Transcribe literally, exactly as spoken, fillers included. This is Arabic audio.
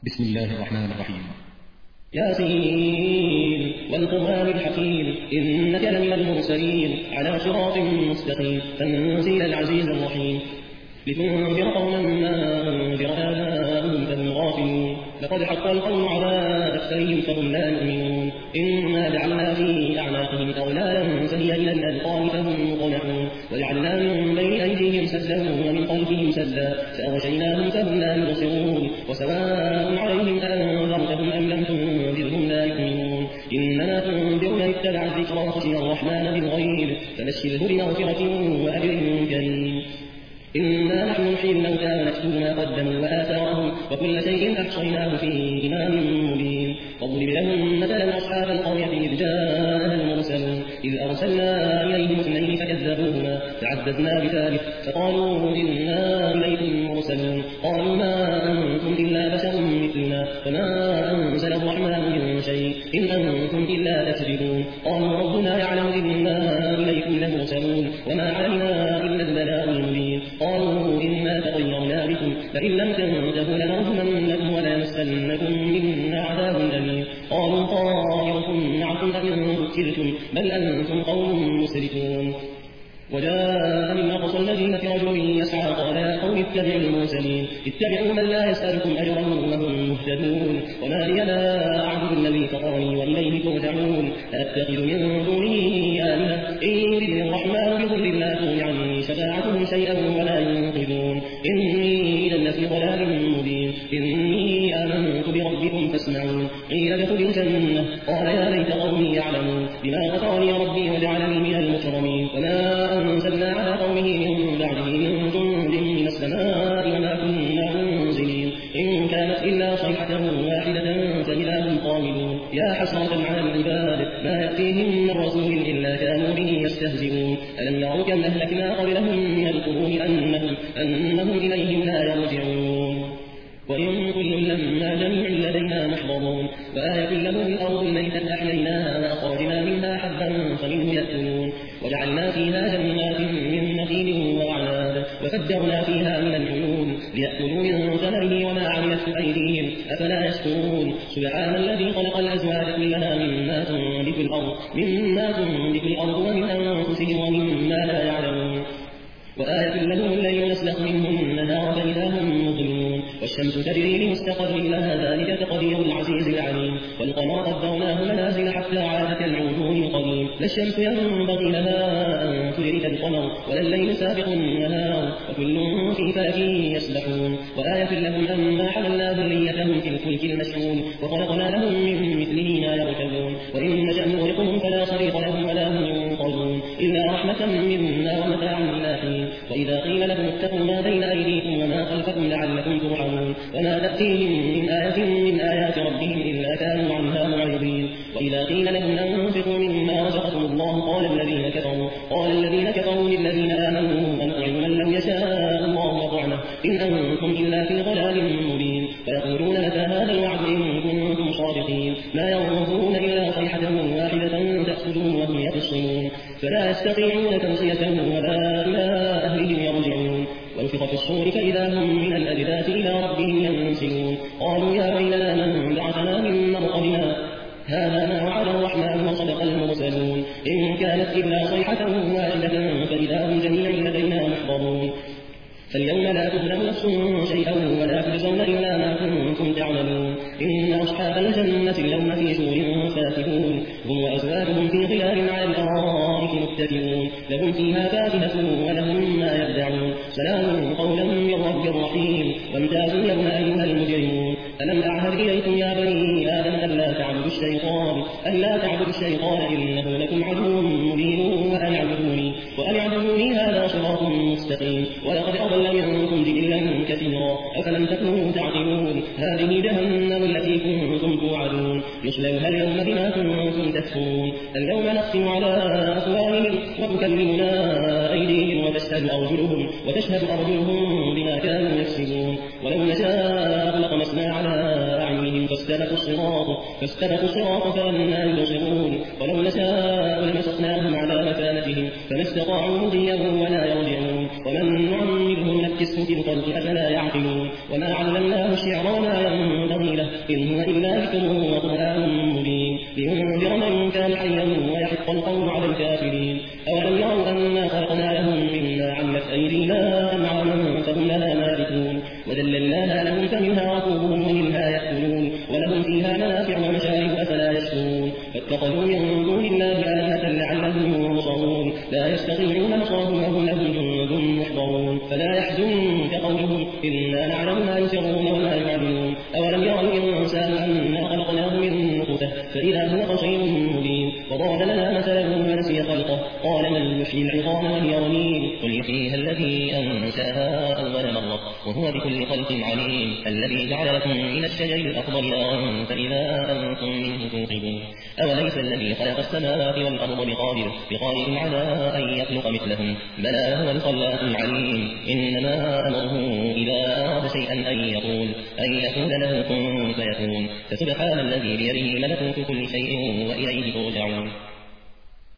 بسم الله الرحمن الرحيم. ياسين والقرآن الحكيم إنك لمن المرسلين على صراط مستقيم تنزيل العزيز الرحيم لتنذر قوما ما أنذر آباؤهم فهم غافلون لقد حق القول على أكثرهم فهم لا يؤمنون إنا جعلنا في أعناقهم أغلالا فهي إلى الأذقان فهم مقنعون وجعلنا من بين أيديهم سدا ومن خلفهم سدا فأغشيناهم فهم لا يبصرون وسواء عليهم أأنذرتهم أم لم تنذرهم لا يؤمنون إنما تنذر من اتبع الذكر وخشي الرحمن بالغيب فبشره بمغفرة وأجر كريم إنا نحن نحيي الموتى ونكتب ما قدموا وآثارهم وكل شيء أحصيناه في إمام مبين واضرب لهم مثلا أصحاب القرية إذ جاءها المرسلون إذ أرسلنا إليهم اثنين فكذبوهما فعززنا بثالث فقالوا إنا إليكم مرسلون قالوا ما أنتم إلا بشر مثلنا وما أنزل الرحمن من شيء إن أنتم إلا تكذبون قالوا ربنا يعلم إنا إليكم لمرسلون وما علينا إلا البلاغ المبين قالوا إنا تطيرنا بكم فإن لم تنتهوا لنرجمنكم وليمسنكم منا عذاب أليم قالوا طائركم معكم أئن ذكرتم بل أنتم قوم مسرفون وجاء من أقصى المدينة رجل يسعى قال يا قوم اتبعوا المرسلين اتبعوا من لا يسألكم أجرا وهم مهتدون وما لي لا أعبد الذي فطرني وإليه ترجعون أتخذ من دونه آلهة إن يردني الرحمن بضر لا تغن عني شفاعتهم شيئا ولا ينقذون إني إذا لفي ضلال مبين إني آمنت بربكم فاسمعون قيل ادخل الجنة قال يا ليت قومي يعلمون بما غفرني ربي وجعلني من المكرمين وما أنزلنا على قومه من بعده من جند من السماء وما كنا منزلين إن كانت إلا صيحة واحدة فإذا هم قاملون يا حسرة على العباد ما يأتيهم من رسول إلا كانوا به يستهزئون ألم يروا كم أهلكنا قبلهم من القرون أنهم, أنهم إليهم لا يرجعون وإن كل لما جميع لدينا محضرون وآية له الأرض الميتة أحييناها وأخرجنا منها حبا فمنه يأكلون وجعلنا فيها جنات من نخيل وأعناب وفجرنا فيها من العيون ليأكلوا من ثمره وما عملته أيديهم أفلا يشكرون سبحان الذي خلق الأزواج كلها مما تنبت الأرض مما تنبت الأرض ومن أنفسهم ومما لا يعلمون وآية لهم الليل نسلخ منه النهار فإذا هم مظلمون والشمس تجري لمستقر لها ذلك تقدير العزيز العليم والقمر قدرناه منازل حتى عاد كالعرجون القديم لا الشمس ينبغي لها أن تدرك القمر ولا الليل سابق النهار وكل في فلك يسبحون وآية لهم أنا حملنا ذريتهم في الفلك المشحون وخلقنا لهم من مثله ما يركبون وإن نشأ نغرقهم فلا صريخ لهم ولا هم ينقذون إلا رحمة منا ومتاعا إلى حين وإذا قيل لهم اتقوا ما بين أيديكم وما خلفكم لعلكم ترحمون وما تأتيهم من آية من آيات ربهم إلا كانوا عنها معرضين وإذا قيل لهم أنفقوا مما رزقكم الله قال الذين كفروا قال الذين كفروا للذين آمنوا أنطعم من لم يشاء الله وطعمه إن أنتم إلا في ضلال مبين فيقولون متى هذا الوعد إن كنتم صادقين ما ينظرون إلا صيحة واحدة تأخذون وهم يبصرون فلا يستطيعون توصية ولا إلى أهلهم يرجعون ونفخ في الصور فإذا هم من الأجداث إلى ربهم ينسلون قالوا يا ويلنا من بعثنا من مرقدنا هذا ما وعد الرحمن وصدق المرسلون إن كانت إلا صيحة واحدة فإذا هم جميع لدينا محضرون فاليوم لا تظلم نفس شيئا ولا تجزون إلا ما كنتم تعملون إن أصحاب الجنة اليوم في سور فاكهون هم وأزواجهم في ظلال على الأرائك متكئون لهم فيها فاكهة ولهم ما يدعون سلام قولا من رب رحيم وامتازوا اليوم أيها المجرمون ألم أعهد إليكم يا بني آدم ألا تعبدوا الشيطان ألا تعبدوا الشيطان إنه لكم عدو مبين وأن اعبدوني وأن اعبدوني هذا صراط مستقيم ولقد أضل منكم جبلا كثيرا أفلم تكونوا تعقلون هذه جهنم التي كنتم توعدون يصلوها اليوم بما كنتم تكفرون اليوم نختم على أفواههم وتكلمنا أيديهم وتشهد أرجلهم وتشهد أرجلهم بما كانوا يكسبون ولو نشاء لطمسنا على أعينهم فاستبقوا الصراط فاستبقوا الصراط فأنى يبصرون ولو نشاء لمسخناهم على مكانتهم فما استطاعوا مضيا ولا يرجعون ومن نعمره نكسه في الخلق أفلا يعقلون وما علمناه الشعر وما ينبغي إن هو إلا ذكر وقرآن مبين لينذر من كان حيا ويحق القول على الكافرين أولم يروا أنا خلقنا لهم مما عملت أيدينا أنعاما فهم لها مالكون وذللناها لهم فمنها ركوبهم ومنها يأكلون ولهم فيها منافع ومشارب أفلا يشكرون فاتخذوا من دون الله آلهة لعلهم ينصرون لا يستطيعون نصرهم وهم لهم جند محضرون فلا يحزنك قولهم إنا نعلم ما يسرون وما يعلنون أولم يرى الإنسان أنا خلقناه من نطفة فإذا هو خصيم مبين وضرب لنا مثلا ونسي خلقه قال من يحيي العظام وهي رميم قل يحييها الذي أنشأها أول مرة وهو بكل خلق عليم الذي جعل لكم من الشجر الأخضر نارا فإذا أنتم منه توقدون أوليس الذي خلق السماوات والأرض بقادر بقادر على أن يخلق مثلهم بلى هو الخلاق العليم إنما أمره إذا أراد شيئا أن يقول أن يقول له كن فيكون فسبحان الذي بيده ملكوت كل شيء وإليه ترجعون